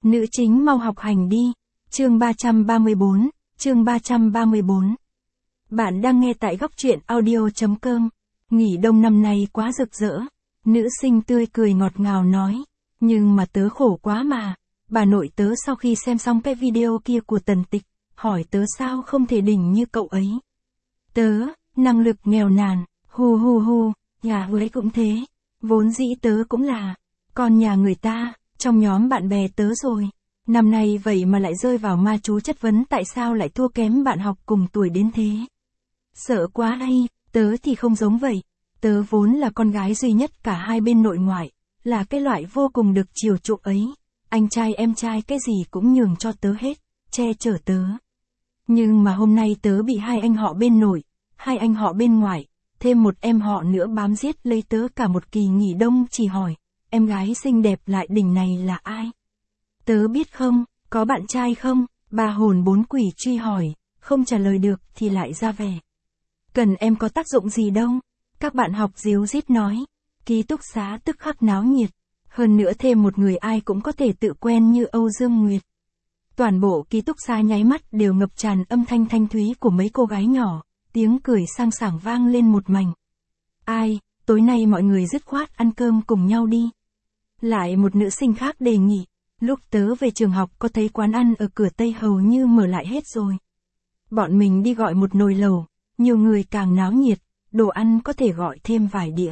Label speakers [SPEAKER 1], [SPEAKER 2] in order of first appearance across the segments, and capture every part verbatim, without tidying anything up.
[SPEAKER 1] Nữ chính mau học hành đi. Chương ba trăm ba mươi bốn, chương ba trăm ba mươi bốn. Bạn đang nghe tại góc truyện audio chấm com. Nghỉ đông năm nay quá rực rỡ. Nữ sinh tươi cười ngọt ngào nói. Nhưng mà tớ khổ quá mà. Bà nội tớ sau khi xem xong cái video kia của Tần Tịch, hỏi tớ sao không thể đỉnh như cậu ấy. Tớ, năng lực nghèo nàn, hu hu hu, nhà với cũng thế. Vốn dĩ tớ cũng là con nhà người ta, trong nhóm bạn bè tớ rồi. Năm nay vậy mà lại rơi vào ma chú chất vấn tại sao lại thua kém bạn học cùng tuổi đến thế. Sợ quá đây, tớ thì không giống vậy. Tớ vốn là con gái duy nhất cả hai bên nội ngoại, là cái loại vô cùng được chiều chuộng ấy. Anh trai em trai cái gì cũng nhường cho tớ hết, che chở tớ. Nhưng mà hôm nay tớ bị hai anh họ bên nội, hai anh họ bên ngoại, thêm một em họ nữa bám giết lấy tớ cả một kỳ nghỉ đông chỉ hỏi, em gái xinh đẹp lại đỉnh này là ai? Tớ biết không, có bạn trai không? Bà hồn bốn quỷ truy hỏi, không trả lời được thì lại ra vẻ. Cần em có tác dụng gì đâu? Các bạn học díu dít nói. Ký túc xá tức khắc náo nhiệt. Hơn nữa thêm một người ai cũng có thể tự quen như Âu Dương Nguyệt. Toàn bộ ký túc xá nháy mắt đều ngập tràn âm thanh thanh thúy của mấy cô gái nhỏ, tiếng cười sang sảng vang lên một mảnh. Ai, tối nay mọi người dứt khoát ăn cơm cùng nhau đi. Lại một nữ sinh khác đề nghị, lúc tớ về trường học có thấy quán ăn ở cửa Tây hầu như mở lại hết rồi. Bọn mình đi gọi một nồi lẩu, nhiều người càng náo nhiệt, đồ ăn có thể gọi thêm vài đĩa.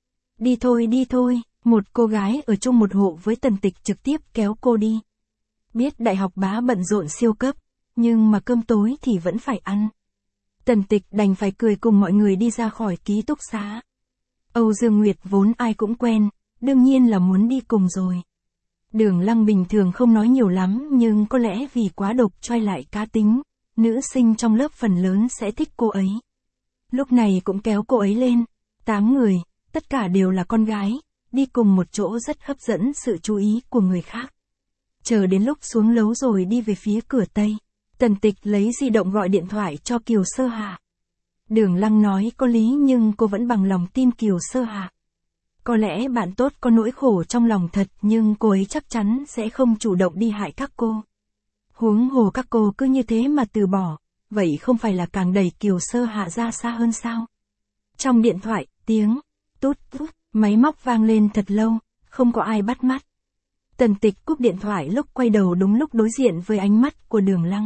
[SPEAKER 1] Đi thôi đi thôi, một cô gái ở chung một hộ với Tần Tịch trực tiếp kéo cô đi. Biết đại học bá bận rộn siêu cấp, nhưng mà cơm tối thì vẫn phải ăn. Tần Tịch đành phải cười cùng mọi người đi ra khỏi ký túc xá. Âu Dương Nguyệt vốn ai cũng quen, đương nhiên là muốn đi cùng rồi. Đường Lăng bình thường không nói nhiều lắm nhưng có lẽ vì quá độc choai lại cá tính, nữ sinh trong lớp phần lớn sẽ thích cô ấy. Lúc này cũng kéo cô ấy lên, tám người, tất cả đều là con gái, đi cùng một chỗ rất hấp dẫn sự chú ý của người khác. Chờ đến lúc xuống lầu rồi đi về phía cửa Tây, Tần Tịch lấy di động gọi điện thoại cho Kiều Sơ Hạ. Đường Lăng nói có lý nhưng cô vẫn bằng lòng tin Kiều Sơ Hạ. Có lẽ bạn tốt có nỗi khổ trong lòng thật nhưng cô ấy chắc chắn sẽ không chủ động đi hại các cô. Huống hồ các cô cứ như thế mà từ bỏ, vậy không phải là càng đẩy Kiều Sơ Hạ ra xa hơn sao? Trong điện thoại, tiếng tút tút, máy móc vang lên thật lâu, không có ai bắt mắt. Tần Tịch cúp điện thoại lúc quay đầu đúng lúc đối diện với ánh mắt của Đường Lăng.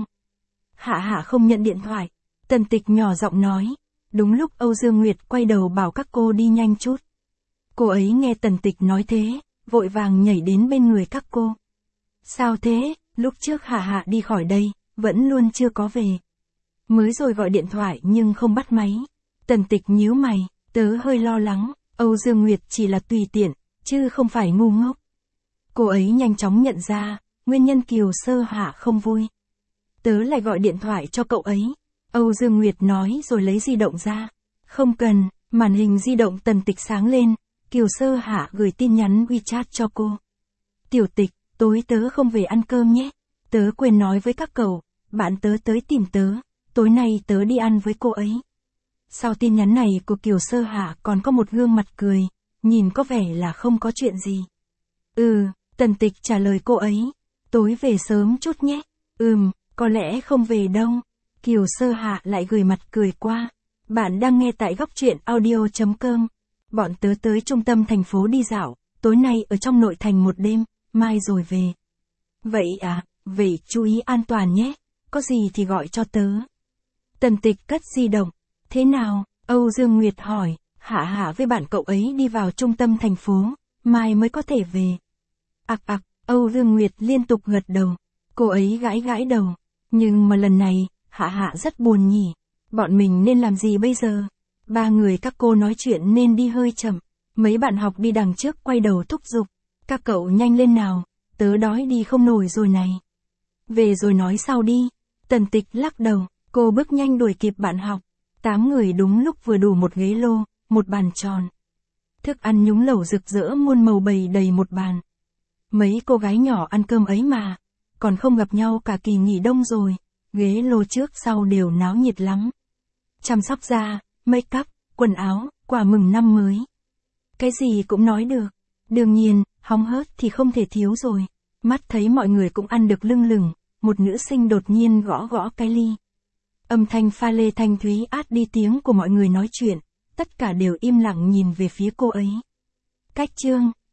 [SPEAKER 1] Hạ Hạ không nhận điện thoại, Tần Tịch nhỏ giọng nói, đúng lúc Âu Dương Nguyệt quay đầu bảo các cô đi nhanh chút. Cô ấy nghe Tần Tịch nói thế, vội vàng nhảy đến bên người các cô. Sao thế, lúc trước Hạ Hạ đi khỏi đây, vẫn luôn chưa có về. Mới rồi gọi điện thoại nhưng không bắt máy. Tần Tịch nhíu mày, tớ hơi lo lắng, Âu Dương Nguyệt chỉ là tùy tiện, chứ không phải ngu ngốc. Cô ấy nhanh chóng nhận ra, nguyên nhân Kiều Sơ Hạ không vui. Tớ lại gọi điện thoại cho cậu ấy. Âu Dương Nguyệt nói rồi lấy di động ra. Không cần, màn hình di động Tần Tịch sáng lên. Kiều Sơ Hạ gửi tin nhắn WeChat cho cô. Tiểu Tịch, tối tớ không về ăn cơm nhé. Tớ quên nói với các cậu, bạn tớ tới tìm tớ, tối nay tớ đi ăn với cô ấy. Sau tin nhắn này của Kiều Sơ Hạ còn có một gương mặt cười, nhìn có vẻ là không có chuyện gì. Ừ, Tần Tịch trả lời cô ấy, tối về sớm chút nhé. Ừm, có lẽ không về đâu. Kiều Sơ Hạ lại gửi mặt cười qua. Bạn đang nghe tại góc truyện audio chấm com. Bọn tớ tới trung tâm thành phố đi dạo, tối nay ở trong nội thành một đêm, mai rồi về. Vậy à, vậy chú ý an toàn nhé, có gì thì gọi cho tớ. Tần Tịch cất di động. Thế nào, Âu Dương Nguyệt hỏi, Hạ Hạ với bạn cậu ấy đi vào trung tâm thành phố, mai mới có thể về. Ặc ặc, Âu Dương Nguyệt liên tục gật đầu. Cô ấy gãi gãi đầu. Nhưng mà lần này, Hạ Hạ rất buồn nhỉ. Bọn mình nên làm gì bây giờ? Ba người các cô nói chuyện nên đi hơi chậm. Mấy bạn học đi đằng trước quay đầu thúc giục. Các cậu nhanh lên nào, tớ đói đi không nổi rồi này. Về rồi nói sau đi. Tần Tịch lắc đầu, cô bước nhanh đuổi kịp bạn học. Tám người đúng lúc vừa đủ một ghế lô, một bàn tròn. Thức ăn nhúng lẩu rực rỡ muôn màu bày đầy một bàn. Mấy cô gái nhỏ ăn cơm ấy mà, còn không gặp nhau cả kỳ nghỉ đông rồi, ghế lô trước sau đều náo nhiệt lắm. Chăm sóc da, make up, quần áo, quà mừng năm mới. Cái gì cũng nói được. Đương nhiên, hóng hớt thì không thể thiếu rồi. Mắt thấy mọi người cũng ăn được lưng lửng, một nữ sinh đột nhiên gõ gõ cái ly. Âm thanh pha lê thanh thúy át đi tiếng của mọi người nói chuyện, tất cả đều im lặng nhìn về phía cô ấy. Cách chương